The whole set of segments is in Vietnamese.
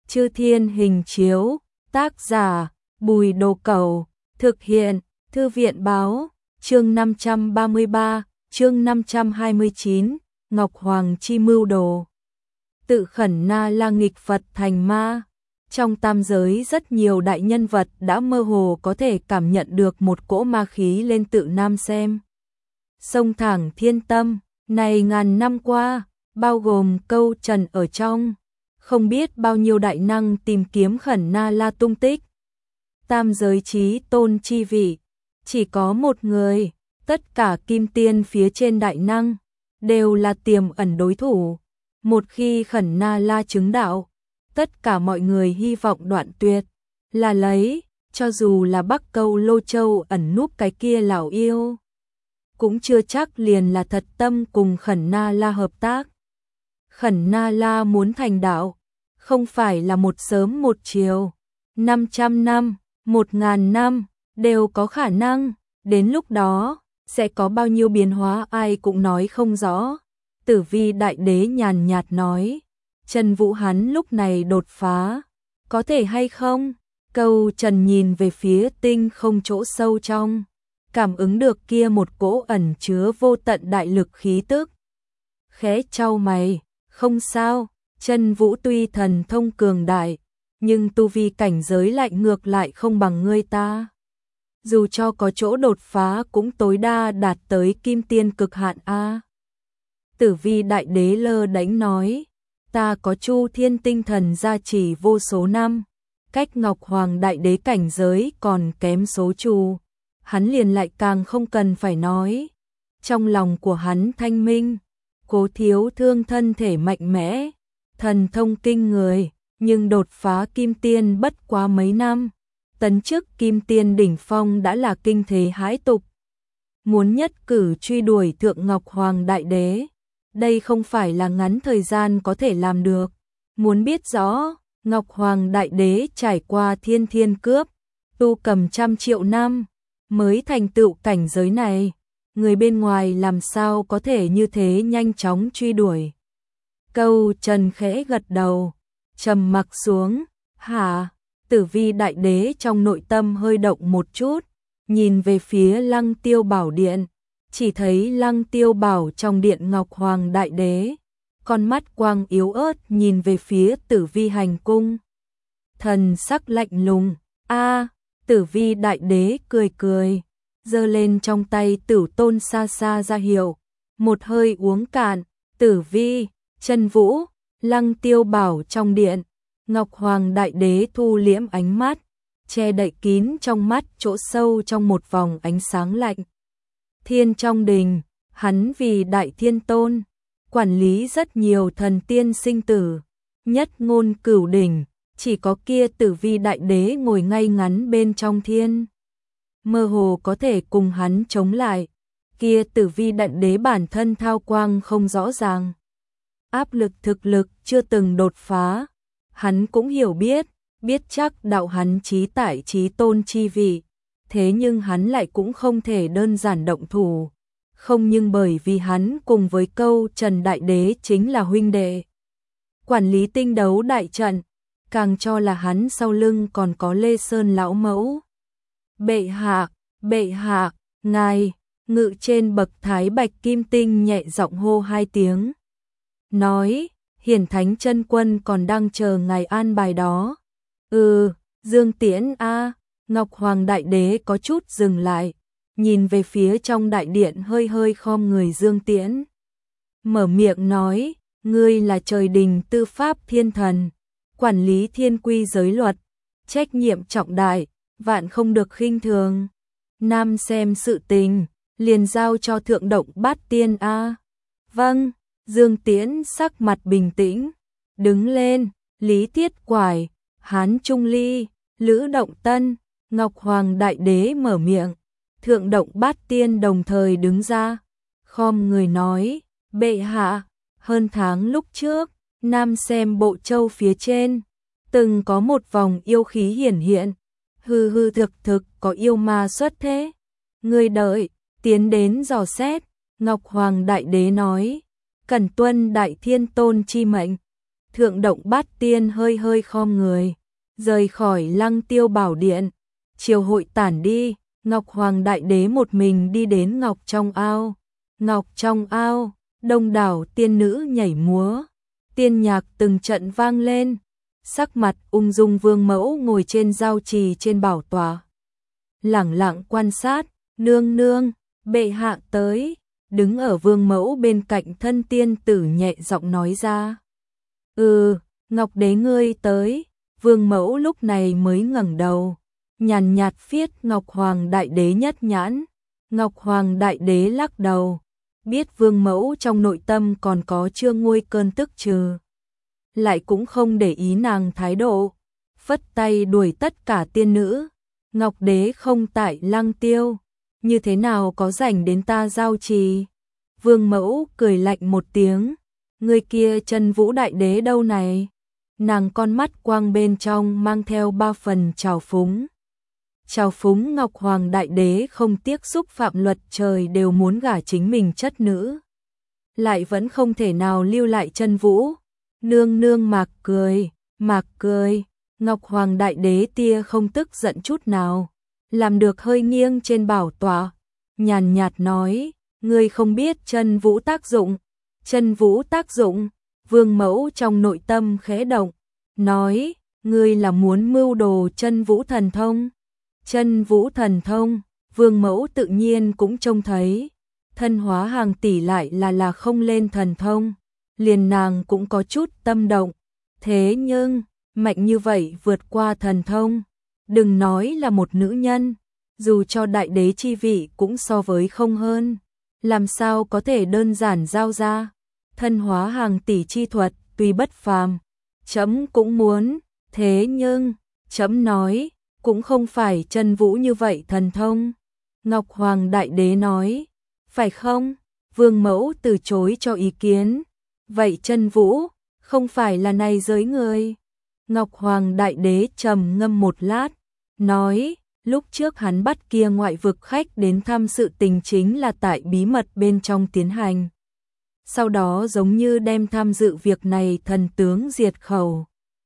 Chư Thiên Hình Chiếu, tác giả Bùi Đồ Cẩu, thực hiện Thư viện Báo, chương 533, chương 529, Ngọc Hoàng Chi Mưu Đồ. Tự khẩn na la nghịch Phật thành ma. Trong tam giới rất nhiều đại nhân vật đã mơ hồ có thể cảm nhận được một cỗ ma khí lên tự Nam Xem. Sông thẳng thiên tâm, này ngàn năm qua, bao gồm Câu Trần ở trong, không biết bao nhiêu đại năng tìm kiếm khẩn na la tung tích. Tam giới chí tôn chi vị, chỉ có một người, tất cả kim tiên phía trên đại năng, đều là tiềm ẩn đối thủ. Một khi khẩn na la chứng đạo, tất cả mọi người hy vọng đoạn tuyệt, là lấy, cho dù là Bắc Câu Lô Châu ẩn núp cái kia lão yêu, cũng chưa chắc liền là thật tâm cùng khẩn na la hợp tác. Khẩn na la muốn thành đạo, không phải là một sớm một chiều, 500 năm, 1000 năm, đều có khả năng, đến lúc đó, sẽ có bao nhiêu biến hóa ai cũng nói không rõ. Tử Vi Đại Đế nhàn nhạt nói, Trần Vũ hắn lúc này đột phá, có thể hay không? Câu Trần nhìn về phía tinh không chỗ sâu trong, cảm ứng được kia một cỗ ẩn chứa vô tận đại lực khí tức. Khẽ chau mày, không sao, Trần Vũ tuy thần thông cường đại, nhưng tu vi cảnh giới lại ngược lại không bằng ngươi ta. Dù cho có chỗ đột phá cũng tối đa đạt tới kim tiên cực hạn a. Tử Vi Đại Đế lơ đánh nói, ta có Chu Thiên tinh thần gia trì vô số năm, cách Ngọc Hoàng Đại Đế cảnh giới còn kém số chu, hắn liền lại càng không cần phải nói. Trong lòng của hắn thanh minh, Cố Thiếu Thương thân thể mạnh mẽ, thần thông kinh người, nhưng đột phá kim tiên bất quá mấy năm, tấn chức kim tiên đỉnh phong đã là kinh thế hãi tục. Muốn nhất cử truy đuổi Thượng Ngọc Hoàng Đại Đế, đây không phải là ngắn thời gian có thể làm được. Muốn biết rõ, Ngọc Hoàng Đại Đế trải qua thiên thiên cướp, tu cầm trăm triệu năm, mới thành tựu cảnh giới này. Người bên ngoài làm sao có thể như thế nhanh chóng truy đuổi. Câu Trần khẽ gật đầu, trầm mặc xuống, hả? Tử Vi Đại Đế trong nội tâm hơi động một chút, nhìn về phía Lăng Tiêu Bảo Điện, chỉ thấy Lăng Tiêu Bảo trong điện Ngọc Hoàng Đại Đế, con mắt quang yếu ớt nhìn về phía Tử Vi Hành Cung. Thần sắc lạnh lùng, Tử Vi Đại Đế cười cười, giơ lên trong tay Tử Tôn xa xa ra hiệu, một hơi uống cạn. Tử Vi, Trần Vũ, Lăng Tiêu Bảo trong điện, Ngọc Hoàng Đại Đế thu liễm ánh mắt, che đậy kín trong mắt chỗ sâu trong một vòng ánh sáng lạnh. Thiên trong đình, hắn vì Đại Thiên Tôn, quản lý rất nhiều thần tiên sinh tử, nhất ngôn cửu đỉnh, chỉ có kia Tử Vi Đại Đế ngồi ngay ngắn bên trong thiên. Mơ hồ có thể cùng hắn chống lại, kia Tử Vi Đại Đế bản thân thao quang không rõ ràng. Áp lực thực lực chưa từng đột phá, hắn cũng hiểu biết chắc đạo hắn chí tại chí tôn chi vị, thế nhưng hắn lại cũng không thể đơn giản động thủ, không nhưng bởi vì hắn cùng với Câu Trần Đại Đế chính là huynh đệ. Quản lý tinh đấu đại trận, càng cho là hắn sau lưng còn có Lê Sơn lão mẫu. Bệ hạ, ngài, ngự trên bậc thái bạch kim tinh nhẹ giọng hô hai tiếng. Nói, Hiển Thánh Chân Quân còn đang chờ ngài an bài đó. Dương Tiễn Ngọc Hoàng Đại Đế có chút dừng lại, nhìn về phía trong đại điện hơi hơi khom người Dương Tiễn. Mở miệng nói, ngươi là trời đình tư pháp thiên thần, quản lý thiên quy giới luật, trách nhiệm trọng đại, vạn không được khinh thường. Nam Xem sự tình, liền giao cho Thượng Động Bát Tiên Vâng. Dương Tiễn sắc mặt bình tĩnh, đứng lên, Lý Thiết Quải, Hán Trung Ly, Lữ Động Tân, Ngọc Hoàng Đại Đế mở miệng, Thượng Động Bát Tiên đồng thời đứng ra, khom người nói, bệ hạ, hơn tháng lúc trước, Nam Xem Bộ Châu phía trên, từng có một vòng yêu khí hiển hiện, hư thực có yêu ma xuất thế, người đợi, tiến đến dò xét. Ngọc Hoàng Đại Đế nói, cần tuân Đại Thiên Tôn chi mệnh, Thượng Động Bát Tiên hơi hơi khom người, rời khỏi Lăng Tiêu Bảo Điện. Triều hội tản đi, Ngọc Hoàng Đại Đế một mình đi đến Ngọc trong ao. Ngọc trong ao, đông đảo tiên nữ nhảy múa, tiên nhạc từng trận vang lên. Sắc mặt ung dung Vương Mẫu ngồi trên giao trì trên bảo tọa, lẳng lặng quan sát. Nương nương, bệ hạ tới. Đứng ở Vương Mẫu bên cạnh thân tiên tử nhẹ giọng nói ra. Ngọc đế ngươi tới. Vương Mẫu lúc này mới ngẩng đầu, nhàn nhạt phiết Ngọc Hoàng Đại Đế nhất nhãn. Ngọc Hoàng Đại Đế lắc đầu, biết Vương Mẫu trong nội tâm còn có chưa nguôi cơn tức trừ, lại cũng không để ý nàng thái độ, phất tay đuổi tất cả tiên nữ. Ngọc đế không tại Lăng Tiêu, như thế nào có rảnh đến ta giao trì? Vương Mẫu cười lạnh một tiếng, người kia Chân Vũ Đại Đế đâu này? Nàng con mắt quang bên trong mang theo ba phần trào phúng. Trào phúng Ngọc Hoàng Đại Đế không tiếc xúc phạm luật trời đều muốn gả chính mình chất nữ, lại vẫn không thể nào lưu lại Chân Vũ. Nương nương mạc cười. Ngọc Hoàng Đại Đế tia không tức giận chút nào, làm được hơi nghiêng trên bảo tọa, nhàn nhạt nói, ngươi không biết Chân Vũ tác dụng. Chân Vũ tác dụng? Vương Mẫu trong nội tâm khẽ động, nói, ngươi là muốn mưu đồ Chân Vũ thần thông? Chân Vũ thần thông, Vương Mẫu tự nhiên cũng trông thấy, thân hóa hàng tỷ lại là không lên thần thông, liền nàng cũng có chút tâm động. Thế nhưng, mạnh như vậy vượt qua thần thông, đừng nói là một nữ nhân, dù cho đại đế chi vị cũng so với không hơn, làm sao có thể đơn giản giao ra. Thân hóa hàng tỷ chi thuật tuy bất phàm, chấm cũng muốn, thế nhưng, chấm nói, cũng không phải Chân Vũ như vậy thần thông. Ngọc Hoàng Đại Đế nói, phải không? Vương Mẫu từ chối cho ý kiến, vậy Chân Vũ không phải là này giới người? Ngọc Hoàng Đại Đế trầm ngâm một lát, nói, lúc trước hắn bắt kia ngoại vực khách đến thăm sự tình chính là tại bí mật bên trong tiến hành. Sau đó giống như đem tham dự việc này thần tướng diệt khẩu.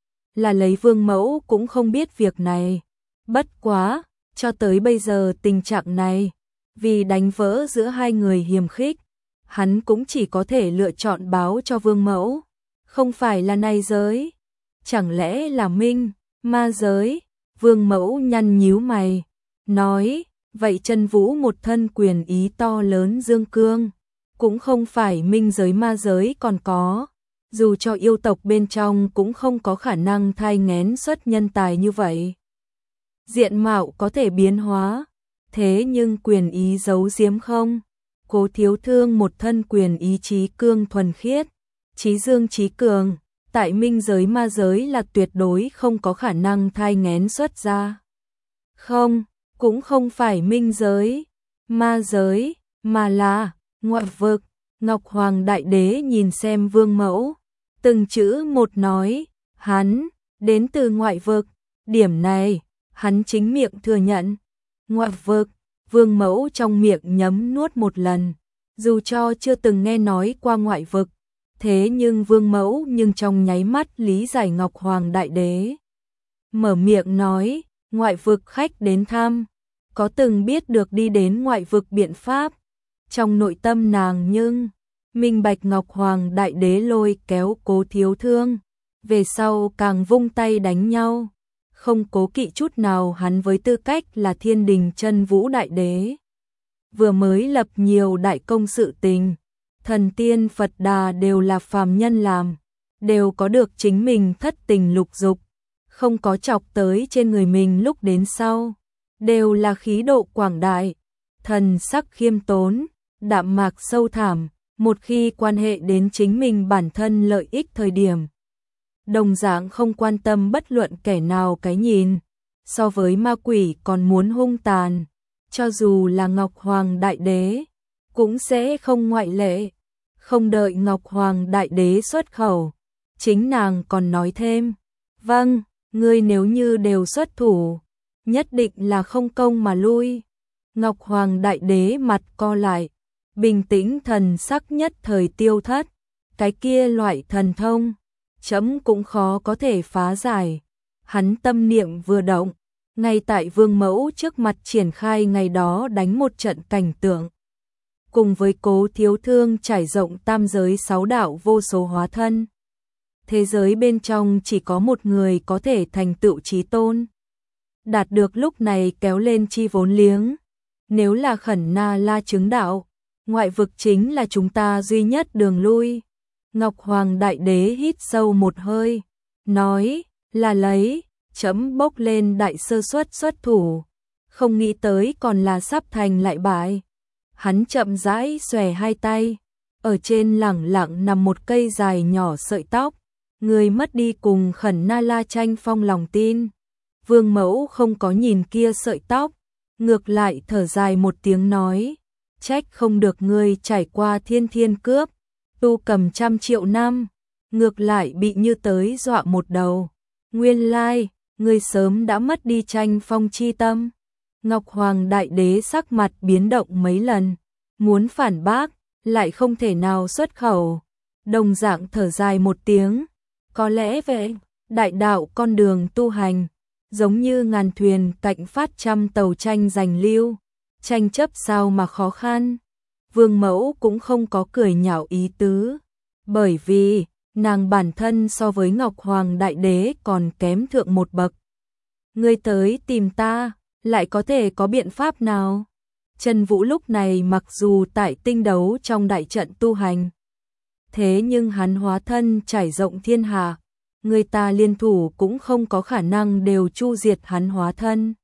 Là lấy Vương Mẫu cũng không biết việc này. Bất quá, cho tới bây giờ tình trạng này, vì đánh vỡ giữa hai người hiềm khích, hắn cũng chỉ có thể lựa chọn báo cho Vương Mẫu. Không phải là này giới, chẳng lẽ là Minh, Ma giới? Vương Mẫu nhăn nhíu mày, nói, vậy Chân Vũ một thân quyền ý to lớn dương cương, cũng không phải Minh giới Ma giới còn có, dù cho yêu tộc bên trong cũng không có khả năng thai nghén xuất nhân tài như vậy. Diện mạo có thể biến hóa, thế nhưng quyền ý giấu giếm không? Cố Thiếu Thương một thân quyền ý chí cương thuần khiết, chí dương chí cường, tại Minh giới Ma giới là tuyệt đối không có khả năng thai nghén xuất ra. Không, cũng không phải Minh giới, Ma giới, mà là ngoại vực. Ngọc Hoàng Đại Đế nhìn xem Vương Mẫu, từng chữ một nói, hắn đến từ ngoại vực, điểm này hắn chính miệng thừa nhận. Ngoại vực, Vương Mẫu trong miệng nhấm nuốt một lần, dù cho chưa từng nghe nói qua ngoại vực, thế nhưng Vương Mẫu nhưng trong nháy mắt lý giải Ngọc Hoàng Đại Đế. Mở miệng nói, ngoại vực khách đến thăm, có từng biết được đi đến ngoại vực biện pháp. Trong nội tâm nàng nhưng minh bạch Ngọc Hoàng Đại Đế lôi kéo Cố Thiếu Thương, về sau càng vung tay đánh nhau, không cố kỵ chút nào hắn với tư cách là Thiên Đình Chân Vũ Đại Đế. Vừa mới lập nhiều đại công sự tình, thần tiên Phật Đà đều là phàm nhân làm, đều có được chính mình thất tình lục dục, không có chọc tới trên người mình lúc đến sau, đều là khí độ quảng đại, thần sắc khiêm tốn, đạm mạc sâu thẳm, một khi quan hệ đến chính mình bản thân lợi ích thời điểm, đồng dạng không quan tâm bất luận kẻ nào cái nhìn, so với ma quỷ còn muốn hung tàn, cho dù là Ngọc Hoàng Đại Đế, cũng sẽ không ngoại lệ. Không đợi Ngọc Hoàng Đại Đế xuất khẩu, chính nàng còn nói thêm, vâng, ngươi nếu như đều xuất thủ, nhất định là không công mà lui. Ngọc Hoàng Đại Đế mặt co lại, bình tĩnh thần sắc nhất thời tiêu thất, cái kia loại thần thông, chấm cũng khó có thể phá giải. Hắn tâm niệm vừa động, ngay tại Vương Mẫu trước mặt triển khai ngày đó đánh một trận cảnh tượng. Cùng với Cố Thiếu Thương trải rộng tam giới 6 đạo vô số hóa thân. Thế giới bên trong chỉ có một người có thể thành tựu chí tôn. Đạt được lúc này kéo lên chi vốn liếng. Nếu là Khẩn Na La chứng đạo, ngoại vực chính là chúng ta duy nhất đường lui. Ngọc Hoàng Đại Đế hít sâu một hơi, nói là lấy, chấm bốc lên đại sơ suất xuất thủ. Không nghĩ tới còn là sắp thành lại bại. Hắn chậm rãi xòe hai tay, ở trên lẳng lặng nằm một cây dài nhỏ sợi tóc. Người mất đi cùng Khẩn Na La tranh phong lòng tin. Vương Mẫu không có nhìn kia sợi tóc, ngược lại thở dài một tiếng nói, trách không được ngươi trải qua thiên thiên cướp, tu cầm 100 triệu năm, ngược lại bị như tới dọa một đầu. Nguyên lai, ngươi sớm đã mất đi tranh phong chi tâm. Ngọc Hoàng Đại Đế sắc mặt biến động mấy lần, muốn phản bác, lại không thể nào xuất khẩu. Đồng dạng thở dài một tiếng, có lẽ vậy, đại đạo con đường tu hành, giống như ngàn thuyền cạnh phát trăm tàu tranh giành lưu, tranh chấp sao mà khó khăn. Vương Mẫu cũng không có cười nhạo ý tứ, bởi vì nàng bản thân so với Ngọc Hoàng Đại Đế còn kém thượng một bậc. Ngươi tới tìm ta, lại có thể có biện pháp nào? Trần Vũ lúc này mặc dù tại tinh đấu trong đại trận tu hành, thế nhưng hắn hóa thân trải rộng thiên hạ, người ta liên thủ cũng không có khả năng đều chu diệt hắn hóa thân.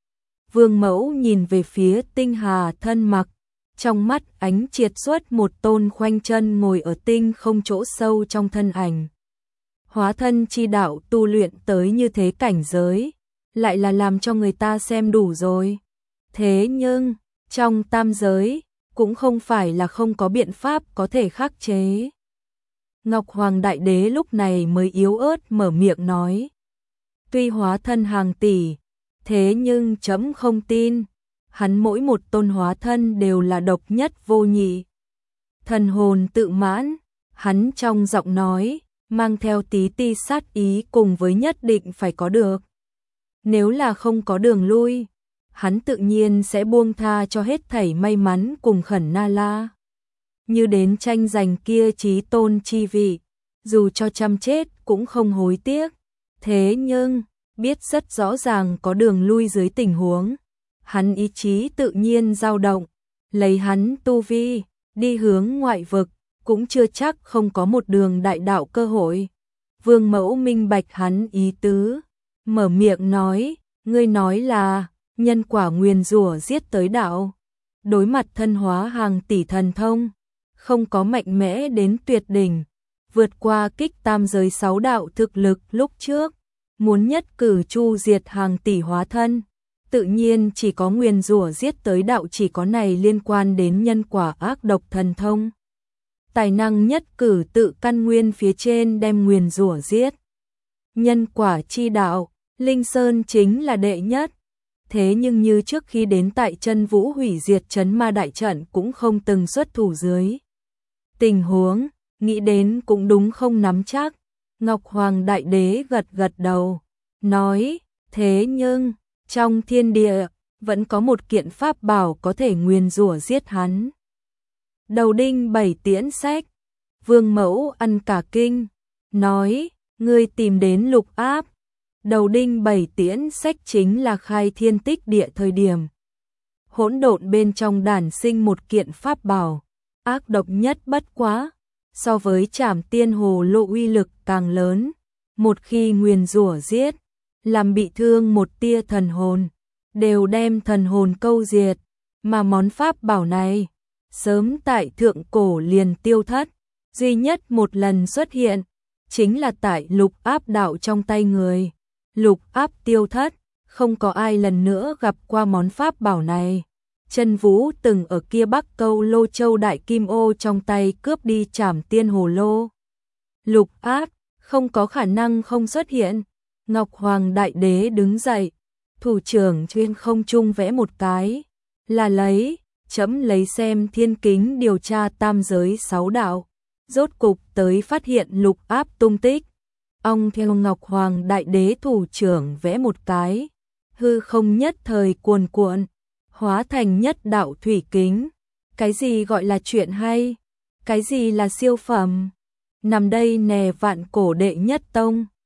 Vương Mẫu nhìn về phía tinh hà thân mặc, trong mắt ánh triệt xuất một tôn khoanh chân ngồi ở tinh không chỗ sâu trong thân ảnh. Hóa thân chi đạo tu luyện tới như thế cảnh giới, lại là làm cho người ta xem đủ rồi. Thế nhưng, trong tam giới, cũng không phải là không có biện pháp có thể khắc chế. Ngọc Hoàng Đại Đế lúc này mới yếu ớt mở miệng nói. Tuy hóa thân hàng tỷ, thế nhưng chấm không tin. Hắn mỗi một tôn hóa thân đều là độc nhất vô nhị. Thần hồn tự mãn, hắn trong giọng nói, mang theo tí ti sát ý cùng với nhất định phải có được. Nếu là không có đường lui, hắn tự nhiên sẽ buông tha cho hết thảy may mắn cùng Khẩn Na La. Như đến tranh giành kia chí tôn chi vị, dù cho trăm chết cũng không hối tiếc. Thế nhưng, biết rất rõ ràng có đường lui dưới tình huống, hắn ý chí tự nhiên dao động, lấy hắn tu vi, đi hướng ngoại vực, cũng chưa chắc không có một đường đại đạo cơ hội. Vương Mẫu minh bạch hắn ý tứ, mở miệng nói, ngươi nói là, nhân quả nguyền rủa giết tới đạo. Đối mặt thân hóa hàng tỷ thần thông, không có mạnh mẽ đến tuyệt đỉnh, vượt qua kích tam giới 6 đạo thực lực lúc trước, muốn nhất cử chu diệt hàng tỷ hóa thân, tự nhiên chỉ có nguyền rủa giết tới đạo, chỉ có này liên quan đến nhân quả ác độc thần thông. Tài năng nhất cử tự căn nguyên phía trên đem nguyền rủa giết. Nhân quả chi đạo, Linh Sơn chính là đệ nhất. Thế nhưng như trước khi đến tại Chân Vũ hủy diệt trấn ma đại trận cũng không từng xuất thủ dưới. Tình huống, nghĩ đến cũng đúng không nắm chắc. Ngọc Hoàng Đại Đế gật gật đầu, nói, thế nhưng, trong thiên địa, vẫn có một kiện pháp bảo có thể nguyền rủa giết hắn. Đầu đinh 7 tiễn sách, Vương Mẫu ăn cả kinh, nói, ngươi tìm đến Lục Áp. Đầu đinh 7 tiễn sách chính là khai thiên tích địa thời điểm. Hỗn độn bên trong đản sinh một kiện pháp bảo, ác độc nhất bất quá, so với Trảm Tiên Hồ Lộ uy lực càng lớn, một khi nguyền rủa giết, làm bị thương một tia thần hồn, đều đem thần hồn câu diệt, mà món pháp bảo này, sớm tại thượng cổ liền tiêu thất, duy nhất một lần xuất hiện, chính là tại Lục Áp đạo trong tay người. Lục Áp tiêu thất, không có ai lần nữa gặp qua món pháp bảo này. Chân Vũ từng ở kia Bắc Câu Lô Châu Đại Kim Ô trong tay cướp đi Trảm Tiên Hồ Lô. Lục Áp không có khả năng không xuất hiện. Ngọc Hoàng Đại Đế đứng dậy, thủ trưởng trên không trung vẽ một cái, là lấy, chấm lấy xem thiên kính điều tra tam giới 6 đạo, rốt cục tới phát hiện Lục Áp tung tích. Ông theo Ngọc Hoàng Đại Đế thủ trưởng vẽ một cái, hư không nhất thời cuồn cuộn, hóa thành nhất đạo thủy kính. Cái gì gọi là chuyện hay? Cái gì là siêu phẩm? Nằm đây nè vạn cổ đệ nhất tông.